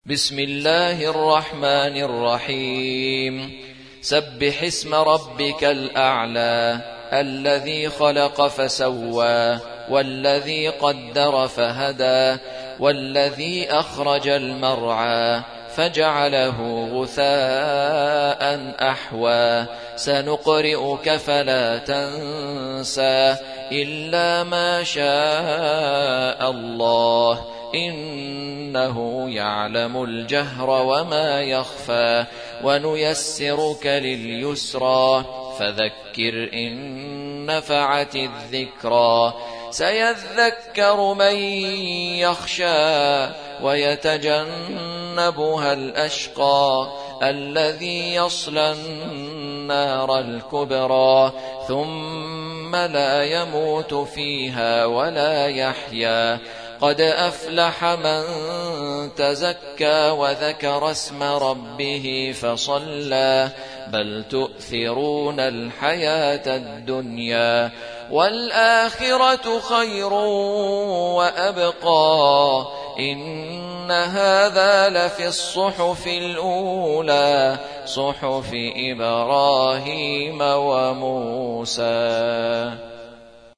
بسم الله الرحمن الرحيم سبح اسم ربك الأعلى الذي خلق فسوى والذي قدر فهدى والذي أخرج المرعى فجعله غثاء أحوى سنقرئك فلا تنسى إلا ما شاء الله إنه يعلم الجهر وما يخفى ونيسرك لليسرى فذكر إن نفعت الذكرى سيذكر من يخشى ويتجنبها الأشقى الذي يصلى النار الكبرى ثم لا يموت فيها ولا يحيا قد أفلح من تزكى وذكر اسم ربه فصلى بل تؤثرون الحياة الدنيا والآخرة خير وأبقى إن هذا لفي الصحف الأولى صحف إبراهيم وموسى.